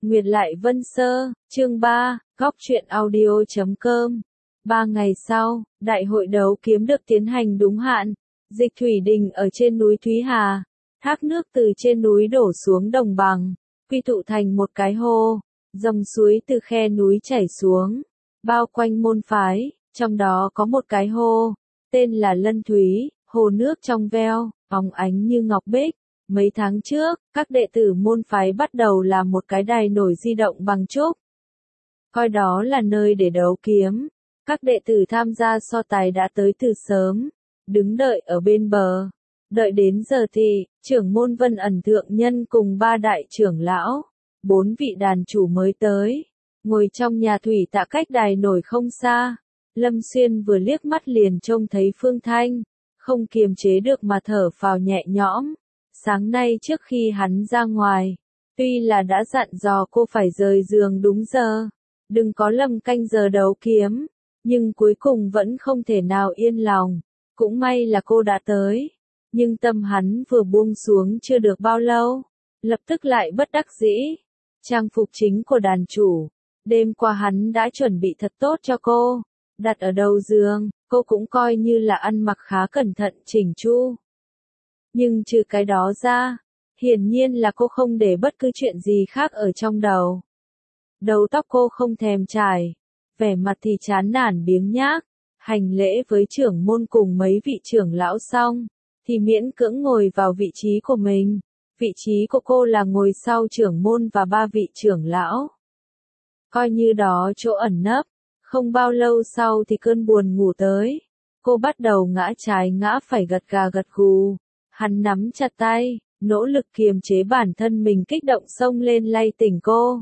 Nguyệt Lại Vân Sơ, chương 3, Góc truyện audio.com. 3 ngày sau, đại hội đấu kiếm được tiến hành đúng hạn. Dịch thủy đình ở trên núi Thúy Hà, thác nước từ trên núi đổ xuống đồng bằng, quy tụ thành một cái hồ, dòng suối từ khe núi chảy xuống, bao quanh môn phái, trong đó có một cái hồ, tên là Lân Thúy, hồ nước trong veo, óng ánh như ngọc bích. Mấy tháng trước, các đệ tử môn phái bắt đầu làm một cái đài nổi di động bằng trúc. Coi đó là nơi để đấu kiếm. Các đệ tử tham gia so tài đã tới từ sớm, đứng đợi ở bên bờ. Đợi đến giờ thì, trưởng môn Vân Ẩn Thượng Nhân cùng 3 đại trưởng lão, 4 vị đàn chủ mới tới. Ngồi trong nhà thủy tạ cách đài nổi không xa. Lâm Xuyên vừa liếc mắt liền trông thấy Phương Thanh, không kiềm chế được mà thở phào nhẹ nhõm. Sáng nay trước khi hắn ra ngoài, tuy là đã dặn dò cô phải rời giường đúng giờ, đừng có lầm canh giờ đấu kiếm, nhưng cuối cùng vẫn không thể nào yên lòng. Cũng may là cô đã tới, nhưng tâm hắn vừa buông xuống chưa được bao lâu, lập tức lại bất đắc dĩ. Trang phục chính của đàn chủ, đêm qua hắn đã chuẩn bị thật tốt cho cô, đặt ở đầu giường, cô cũng coi như là ăn mặc khá cẩn thận chỉnh chu. Nhưng trừ cái đó ra, hiển nhiên là cô không để bất cứ chuyện gì khác ở trong đầu. Đầu tóc cô không thèm chải, vẻ mặt thì chán nản biếng nhác, hành lễ với trưởng môn cùng mấy vị trưởng lão xong, thì miễn cưỡng ngồi vào vị trí của mình. Vị trí của cô là ngồi sau trưởng môn và 3 vị trưởng lão. Coi như đó chỗ ẩn nấp, không bao lâu sau thì cơn buồn ngủ tới. Cô bắt đầu ngã trái ngã phải gật gà gật gù. Hắn nắm chặt tay, nỗ lực kiềm chế bản thân mình kích động xông lên lay tỉnh cô.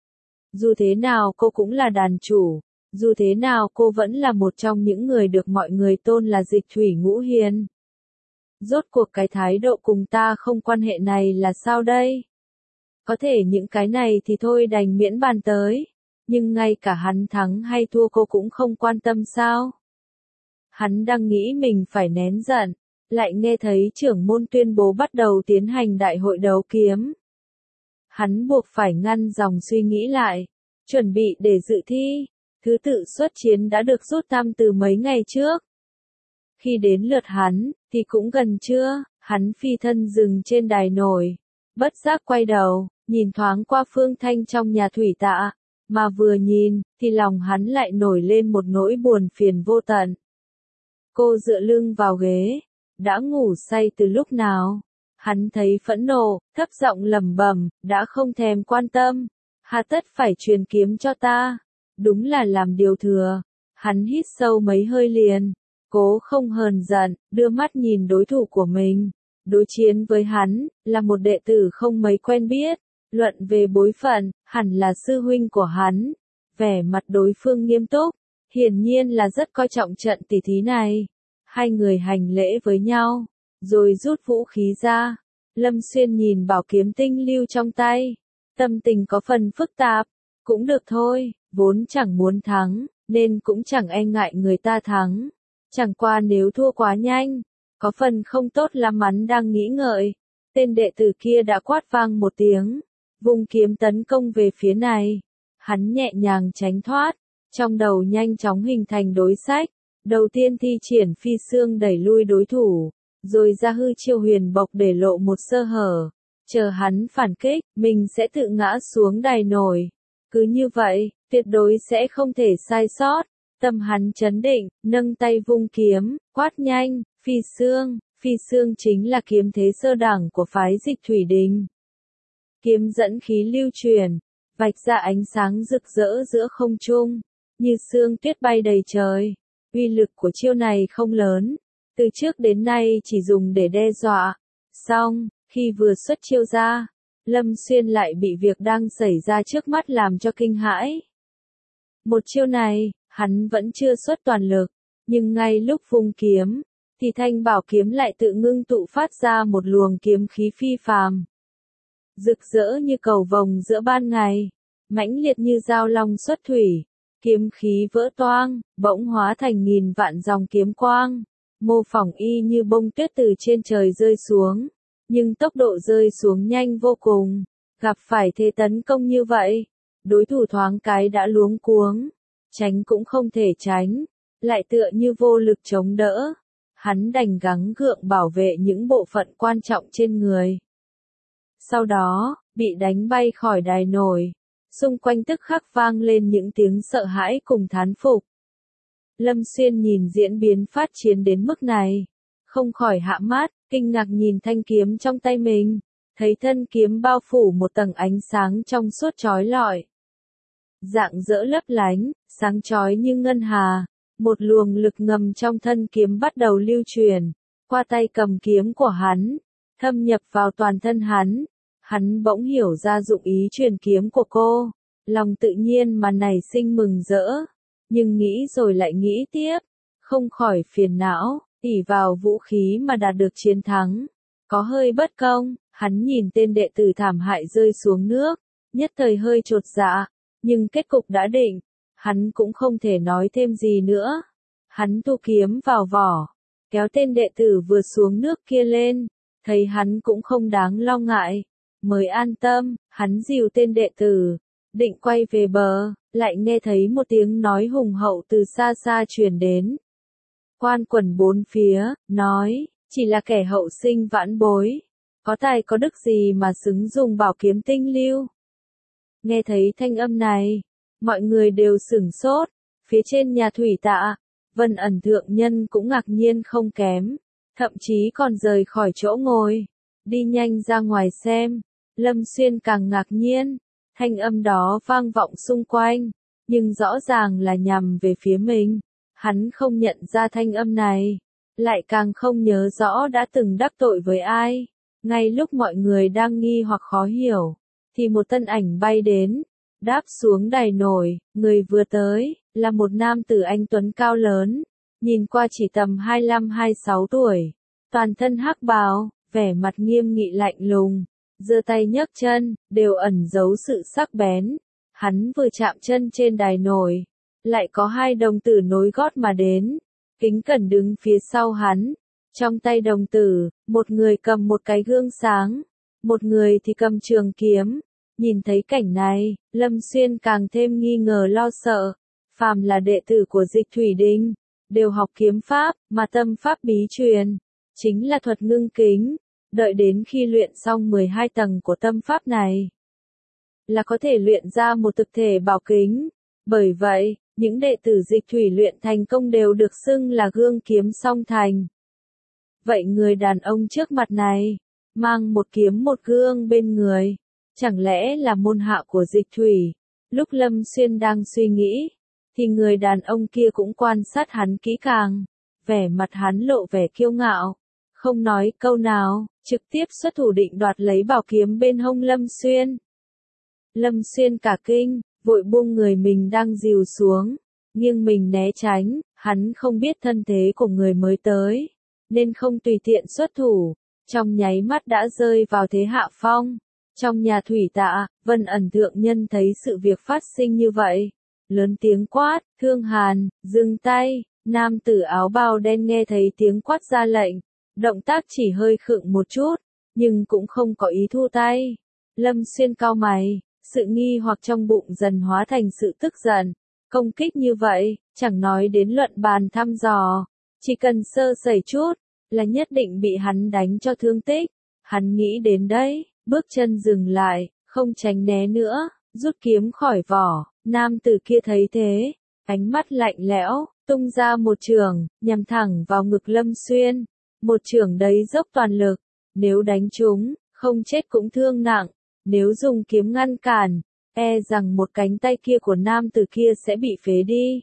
Dù thế nào cô cũng là đàn chủ, dù thế nào cô vẫn là một trong những người được mọi người tôn là Dịch Thủy Ngũ Hiền. Rốt cuộc cái thái độ cùng ta không quan hệ này là sao đây? Có thể những cái này thì thôi đành miễn bàn tới, nhưng ngay cả hắn thắng hay thua cô cũng không quan tâm sao? Hắn đang nghĩ mình phải nén giận, lại nghe thấy trưởng môn tuyên bố bắt đầu tiến hành đại hội đấu kiếm. Hắn buộc phải ngăn dòng suy nghĩ lại, chuẩn bị để dự thi. Thứ tự xuất chiến đã được rút thăm từ mấy ngày trước. Khi đến lượt hắn, thì cũng gần trưa, hắn phi thân dừng trên đài nổi. Bất giác quay đầu, nhìn thoáng qua Phương Thanh trong nhà thủy tạ. Mà vừa nhìn, thì lòng hắn lại nổi lên một nỗi buồn phiền vô tận. Cô dựa lưng vào ghế, đã ngủ say từ lúc nào? Hắn thấy phẫn nộ, thấp giọng lẩm bẩm, đã không thèm quan tâm. Hà tất phải truyền kiếm cho ta. Đúng là làm điều thừa. Hắn hít sâu mấy hơi liền, cố không hờn giận, đưa mắt nhìn đối thủ của mình. Đối chiến với hắn, là một đệ tử không mấy quen biết. Luận về bối phận, hẳn là sư huynh của hắn. Vẻ mặt đối phương nghiêm túc, hiển nhiên là rất coi trọng trận tỷ thí này. Hai người hành lễ với nhau, rồi rút vũ khí ra. Lâm Xuyên nhìn bảo kiếm tinh lưu trong tay, tâm tình có phần phức tạp. Cũng được thôi, vốn chẳng muốn thắng, nên cũng chẳng e ngại người ta thắng. Chẳng qua nếu thua quá nhanh, có phần không tốt lắm. Hắn đang nghĩ ngợi, tên đệ tử kia đã quát vang một tiếng, vung kiếm tấn công về phía này. Hắn nhẹ nhàng tránh thoát, trong đầu nhanh chóng hình thành đối sách. Đầu tiên thi triển phi xương đẩy lui đối thủ, rồi ra hư chiêu huyền bộc để lộ một sơ hở. Chờ hắn phản kích, mình sẽ tự ngã xuống đài nổi. Cứ như vậy, tuyệt đối sẽ không thể sai sót. Tâm hắn chấn định, nâng tay vung kiếm, quát nhanh, phi xương. Phi xương chính là kiếm thế sơ đẳng của phái Dịch Thủy Đình. Kiếm dẫn khí lưu truyền, vạch ra ánh sáng rực rỡ giữa không trung, như sương tuyết bay đầy trời. Uy lực của chiêu này không lớn, từ trước đến nay chỉ dùng để đe dọa. Song, khi vừa xuất chiêu ra, Lâm Xuyên lại bị việc đang xảy ra trước mắt làm cho kinh hãi. Một chiêu này, hắn vẫn chưa xuất toàn lực, nhưng ngay lúc vung kiếm, thì thanh bảo kiếm lại tự ngưng tụ phát ra một luồng kiếm khí phi phàm. Rực rỡ như cầu vồng giữa ban ngày, mãnh liệt như dao long xuất thủy, kiếm khí vỡ toang, bỗng hóa thành nghìn vạn dòng kiếm quang, mô phỏng y như bông tuyết từ trên trời rơi xuống. Nhưng tốc độ rơi xuống nhanh vô cùng, Gặp phải thế tấn công như vậy, đối thủ thoáng cái đã luống cuống, tránh cũng không thể tránh, lại tựa như vô lực chống đỡ. Hắn đành gắng gượng bảo vệ những bộ phận quan trọng trên người. Sau đó, bị đánh bay khỏi đài nổi, xung quanh tức khắc vang lên những tiếng sợ hãi cùng thán phục. Lâm Xuyên nhìn diễn biến phát chiến đến mức này, không khỏi hạ mắt, kinh ngạc nhìn thanh kiếm trong tay mình, thấy thân kiếm bao phủ một tầng ánh sáng trong suốt chói lọi. Rạng rỡ lấp lánh, sáng chói như ngân hà, một luồng lực ngầm trong thân kiếm bắt đầu lưu truyền, qua tay cầm kiếm của hắn, thâm nhập vào toàn thân hắn. Hắn bỗng hiểu ra dụng ý truyền kiếm của cô, lòng tự nhiên mà nảy sinh mừng rỡ, nhưng nghĩ rồi lại nghĩ tiếp, không khỏi phiền não, ỷ vào vũ khí mà đạt được chiến thắng, có hơi bất công. Hắn nhìn tên đệ tử thảm hại rơi xuống nước, nhất thời hơi chột dạ, nhưng kết cục đã định, hắn cũng không thể nói thêm gì nữa. Hắn thu kiếm vào vỏ, kéo tên đệ tử vừa xuống nước kia lên, thấy hắn cũng không đáng lo ngại, mới an tâm. Hắn dìu tên đệ tử, định quay về bờ, lại nghe thấy một tiếng nói hùng hậu từ xa xa truyền đến. Quan quẩn bốn phía, nói, chỉ là kẻ hậu sinh vãn bối, có tài có đức gì mà xứng dùng bảo kiếm tinh lưu. Nghe thấy thanh âm này, mọi người đều sửng sốt, phía trên nhà thủy tạ, Vân Ẩn thượng nhân cũng ngạc nhiên không kém, thậm chí còn rời khỏi chỗ ngồi, đi nhanh ra ngoài xem. Lâm Xuyên càng ngạc nhiên, thanh âm đó vang vọng xung quanh, nhưng rõ ràng là nhằm về phía mình. Hắn không nhận ra thanh âm này, lại càng không nhớ rõ đã từng đắc tội với ai. Ngay lúc mọi người đang nghi hoặc khó hiểu, thì một thân ảnh bay đến, đáp xuống đài nổi. Người vừa tới, là một nam tử anh tuấn cao lớn, nhìn qua chỉ tầm 25-26 tuổi, toàn thân hắc bào, vẻ mặt nghiêm nghị lạnh lùng, giơ tay nhấc chân, đều ẩn giấu sự sắc bén. Hắn vừa chạm chân trên đài nổi, lại có hai đồng tử nối gót mà đến, kính cẩn đứng phía sau hắn. Trong tay đồng tử, một người cầm một cái gương sáng, một người thì cầm trường kiếm. Nhìn thấy cảnh này, Lâm Xuyên càng thêm nghi ngờ lo sợ. Phàm là đệ tử của Dịch Thủy Đình, đều học kiếm pháp, mà tâm pháp bí truyền, chính là thuật ngưng kính. Đợi đến khi luyện xong 12 tầng của tâm pháp này, là có thể luyện ra một thực thể bảo kính. Bởi vậy, những đệ tử Dịch Thủy luyện thành công đều được xưng là gương kiếm song thành. Vậy người đàn ông trước mặt này, mang một kiếm một gương bên người, chẳng lẽ là môn hạ của Dịch Thủy? Lúc Lâm Xuyên đang suy nghĩ, thì người đàn ông kia cũng quan sát hắn kỹ càng, vẻ mặt hắn lộ vẻ kiêu ngạo, không nói câu nào, trực tiếp xuất thủ định đoạt lấy bảo kiếm bên hông Lâm Xuyên. Lâm Xuyên cả kinh, vội buông người mình đang dìu xuống, nghiêng mình né tránh. Hắn không biết thân thế của người mới tới, nên không tùy tiện xuất thủ, trong nháy mắt đã rơi vào thế hạ phong. Trong nhà thủy tạ, Vân Ẩn thượng nhân thấy sự việc phát sinh như vậy, lớn tiếng quát, Thương Hàn, dừng tay. Nam tử áo bào đen nghe thấy tiếng quát ra lệnh, động tác chỉ hơi khựng một chút, nhưng cũng không có ý thu tay. Lâm Xuyên cau mày, sự nghi hoặc trong bụng dần hóa thành sự tức giận. Công kích như vậy, chẳng nói đến luận bàn thăm dò, chỉ cần sơ sẩy chút, là nhất định bị hắn đánh cho thương tích. Hắn nghĩ đến đấy, bước chân dừng lại, không tránh né nữa, rút kiếm khỏi vỏ. Nam tử kia thấy thế, ánh mắt lạnh lẽo, tung ra một chưởng, nhằm thẳng vào ngực Lâm Xuyên. Một chưởng đấy dốc toàn lực, nếu đánh trúng, không chết cũng thương nặng. Nếu dùng kiếm ngăn cản, e rằng một cánh tay kia của nam tử kia sẽ bị phế đi.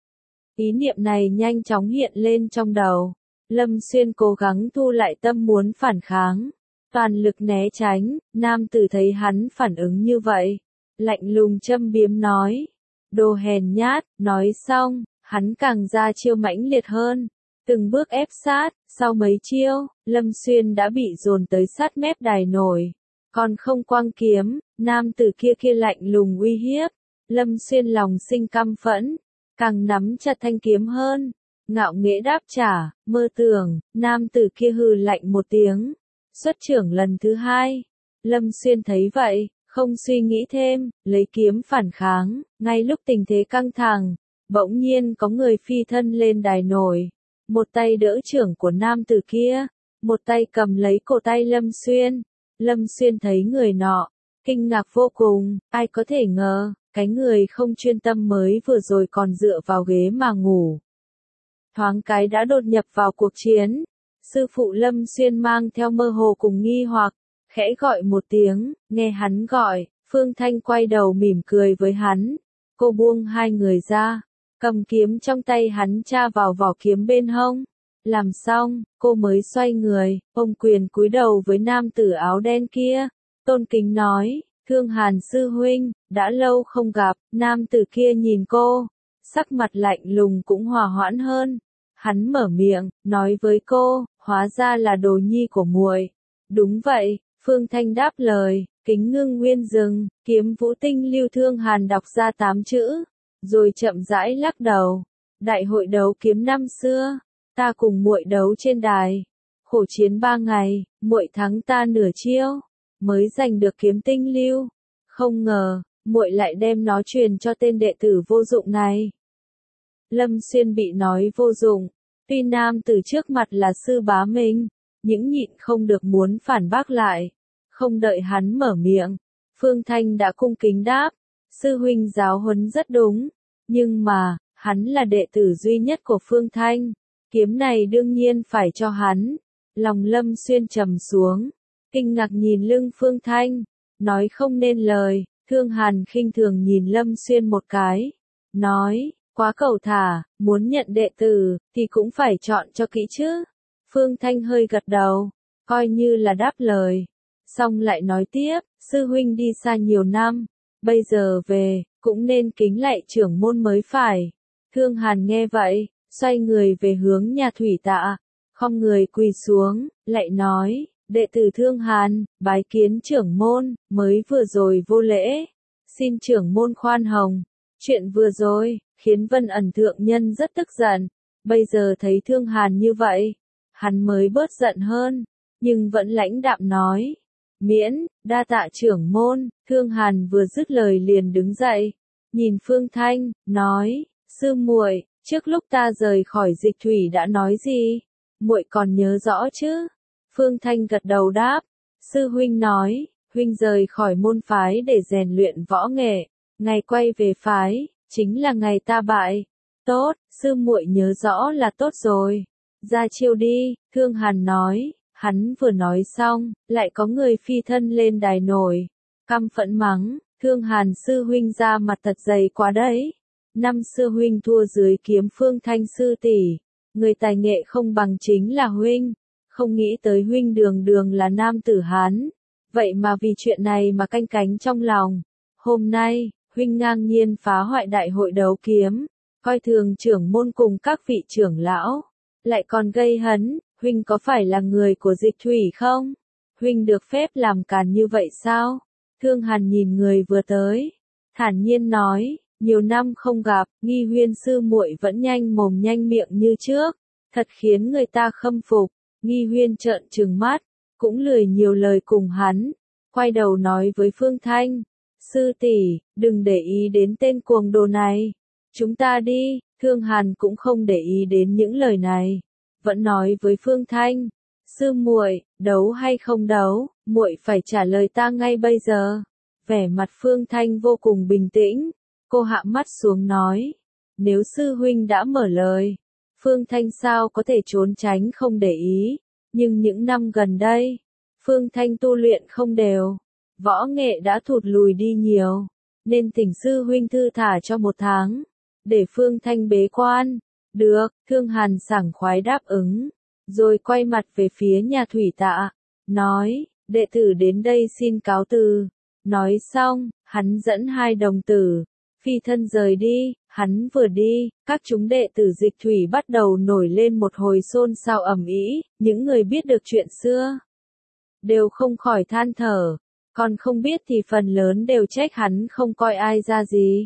Ý niệm này nhanh chóng hiện lên trong đầu. Lâm Xuyên cố gắng thu lại tâm muốn phản kháng, toàn lực né tránh. Nam tử thấy hắn phản ứng như vậy, lạnh lùng châm biếm nói, đồ hèn nhát. Nói xong, hắn càng ra chiêu mãnh liệt hơn, từng bước ép sát. Sau mấy chiêu, Lâm Xuyên đã bị dồn tới sát mép đài nổi, còn không quăng kiếm. Nam tử kia lạnh lùng uy hiếp. Lâm Xuyên lòng sinh căm phẫn, càng nắm chặt thanh kiếm hơn, ngạo nghễ đáp trả, mơ tưởng. Nam tử kia hừ lạnh một tiếng, xuất chưởng lần thứ hai. Lâm Xuyên thấy vậy, Không suy nghĩ thêm, lấy kiếm phản kháng, ngay lúc tình thế căng thẳng, bỗng nhiên có người phi thân lên đài nổi, một tay đỡ chưởng của nam tử kia, một tay cầm lấy cổ tay Lâm Xuyên. Lâm Xuyên thấy người nọ, kinh ngạc vô cùng, ai có thể ngờ, cái người không chuyên tâm mới vừa rồi còn dựa vào ghế mà ngủ. Thoáng cái đã đột nhập vào cuộc chiến, sư phụ Lâm Xuyên mang theo mơ hồ cùng nghi hoặc, khẽ gọi một tiếng, nghe hắn gọi, Phương Thanh quay đầu mỉm cười với hắn, cô buông hai người ra, cầm kiếm trong tay hắn tra vào vỏ kiếm bên hông. Làm xong, cô mới xoay người, ôm quyền cúi đầu với nam tử áo đen kia, tôn kính nói, Thương Hàn sư huynh, đã lâu không gặp. Nam tử kia nhìn cô, sắc mặt lạnh lùng cũng hòa hoãn hơn. Hắn mở miệng, nói với cô, hóa ra là đồ nhi của muội. Đúng vậy, Phương Thanh đáp lời, kính ngưng nguyên rừng, kiếm vũ tinh lưu. Thương Hàn đọc ra 8 chữ, rồi chậm rãi lắc đầu. Đại hội đấu kiếm năm xưa, ta cùng muội đấu trên đài, khổ chiến 3 ngày, muội thắng ta nửa chiêu, mới giành được kiếm tinh lưu. Không ngờ, muội lại đem nó truyền cho tên đệ tử vô dụng này. Lâm Xuyên bị nói vô dụng, tuy nam tử trước mặt là sư bá mình, những nhịn không được muốn phản bác lại. Không đợi hắn mở miệng, Phương Thanh đã cung kính đáp, sư huynh giáo huấn rất đúng, nhưng mà, hắn là đệ tử duy nhất của Phương Thanh, kiếm này đương nhiên phải cho hắn. Lòng Lâm Xuyên trầm xuống, kinh ngạc nhìn lưng Phương Thanh, nói không nên lời. Thương Hàn khinh thường nhìn Lâm Xuyên một cái, nói, quá cầu thả, muốn nhận đệ tử, thì cũng phải chọn cho kỹ chứ. Phương Thanh hơi gật đầu, coi như là đáp lời, xong lại nói tiếp, sư huynh đi xa nhiều năm, bây giờ về, cũng nên kính lạy trưởng môn mới phải. Thương Hàn nghe vậy, xoay người về hướng nhà thủy tạ, khom người quỳ xuống, lại nói, đệ tử Thương Hàn, bái kiến trưởng môn, mới vừa rồi vô lễ, xin trưởng môn khoan hồng. Chuyện vừa rồi, khiến Vân Ẩn thượng nhân rất tức giận, bây giờ thấy Thương Hàn như vậy, hắn mới bớt giận hơn, nhưng vẫn lãnh đạm nói, miễn, đa tạ trưởng môn. Thương Hàn vừa dứt lời liền đứng dậy, nhìn Phương Thanh, nói, sư muội, trước lúc ta rời khỏi Dịch Thủy đã nói gì, muội còn nhớ rõ chứ? Phương Thanh gật đầu đáp, sư huynh nói, huynh rời khỏi môn phái để rèn luyện võ nghệ, ngày quay về phái, chính là ngày ta bại. Tốt, sư muội nhớ rõ là tốt rồi. Ra chiêu đi. Thương Hàn nói, hắn vừa nói xong, lại có người phi thân lên đài nổi, căm phẫn mắng, Thương Hàn sư huynh ra mặt thật dày quá đấy. Năm xưa huynh thua dưới kiếm Phương Thanh sư tỷ, người tài nghệ không bằng chính là huynh. Không nghĩ tới huynh đường đường là nam tử Hán, vậy mà vì chuyện này mà canh cánh trong lòng. Hôm nay, huynh ngang nhiên phá hoại đại hội đấu kiếm, coi thường trưởng môn cùng các vị trưởng lão, lại còn gây hấn, huynh có phải là người của Dịch Thủy không? Huynh được phép làm càn như vậy sao? Thương Hàn nhìn người vừa tới, thản nhiên nói, nhiều năm không gặp, Nghi Huyên sư muội vẫn nhanh mồm nhanh miệng như trước, thật khiến người ta khâm phục. Nghi Huyên trợn trừng mắt, cũng lười nhiều lời cùng hắn, quay đầu nói với Phương Thanh, sư tỷ, đừng để ý đến tên cuồng đồ này, chúng ta đi. Thương Hàn cũng không để ý đến những lời này, vẫn nói với Phương Thanh, sư muội, đấu hay không đấu, muội phải trả lời ta ngay bây giờ. Vẻ mặt Phương Thanh vô cùng bình tĩnh, cô hạ mắt xuống nói, nếu sư huynh đã mở lời, Phương Thanh sao có thể trốn tránh không để ý, nhưng những năm gần đây, Phương Thanh tu luyện không đều, võ nghệ đã thụt lùi đi nhiều, nên thỉnh sư huynh thư thả cho 1 tháng, để Phương Thanh bế quan. Được, Thương Hàn sảng khoái đáp ứng, rồi quay mặt về phía nhà thủy tạ, nói, đệ tử đến đây xin cáo từ. Nói xong, hắn dẫn 2 đồng tử, phi thân rời đi. Hắn vừa đi, các chúng đệ tử Dịch Thủy bắt đầu nổi lên một hồi xôn xao ầm ĩ, những người biết được chuyện xưa đều không khỏi than thở, còn không biết thì phần lớn đều trách hắn không coi ai ra gì.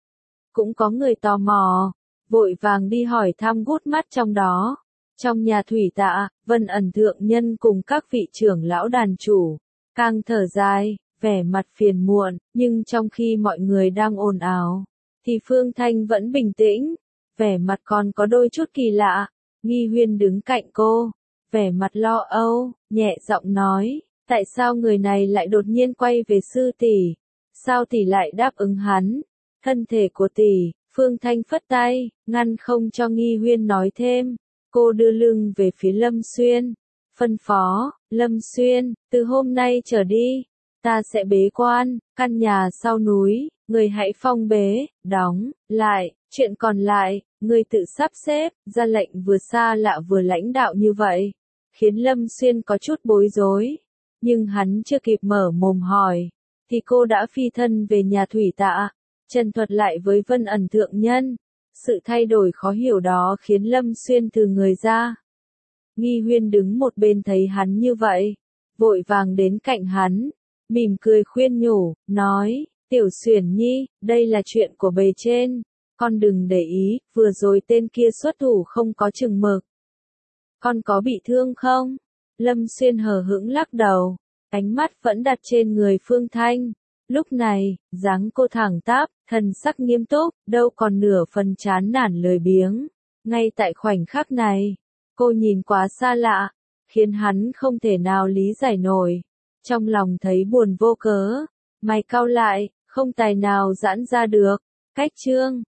Cũng có người tò mò, vội vàng đi hỏi thăm gút mắt trong đó. Trong nhà thủy tạ, Vân Ẩn thượng nhân cùng các vị trưởng lão đàn chủ, càng thở dài, vẻ mặt phiền muộn, nhưng trong khi mọi người đang ồn ào, thì Phương Thanh vẫn bình tĩnh, vẻ mặt còn có đôi chút kỳ lạ. Nghi Huyên đứng cạnh cô, vẻ mặt lo âu, nhẹ giọng nói, tại sao người này lại đột nhiên quay về sư tỷ? Sao tỷ lại đáp ứng hắn? Thân thể của tỷ, Phương Thanh phất tay, ngăn không cho Nghi Huyên nói thêm. Cô đưa lưng về phía Lâm Xuyên, phân phó, Lâm Xuyên, từ hôm nay trở đi, ta sẽ bế quan, căn nhà sau núi, người hãy phong bế, đóng, lại, chuyện còn lại, người tự sắp xếp, ra lệnh vừa xa lạ vừa lãnh đạo như vậy, khiến Lâm Xuyên có chút bối rối, nhưng hắn chưa kịp mở mồm hỏi, thì cô đã phi thân về nhà Thủy Tạ, trần thuật lại với Vân Ẩn thượng nhân. Sự thay đổi khó hiểu đó khiến Lâm Xuyên từ người ra. Nghi Huyên đứng một bên thấy hắn như vậy, vội vàng đến cạnh hắn, mỉm cười khuyên nhủ, nói, Tiểu Xuyển Nhi, đây là chuyện của bề trên, con đừng để ý, vừa rồi tên kia xuất thủ không có chừng mực. Con có bị thương không? Lâm Xuyên hờ hững lắc đầu, ánh mắt vẫn đặt trên người Phương Thanh. Lúc này, dáng cô thẳng tắp, thần sắc nghiêm túc, đâu còn nửa phần chán nản lười biếng. Ngay tại khoảnh khắc này, cô nhìn quá xa lạ, khiến hắn không thể nào lý giải nổi. Trong lòng thấy buồn vô cớ, mày cau lại, không tài nào giãn ra được. Cách chương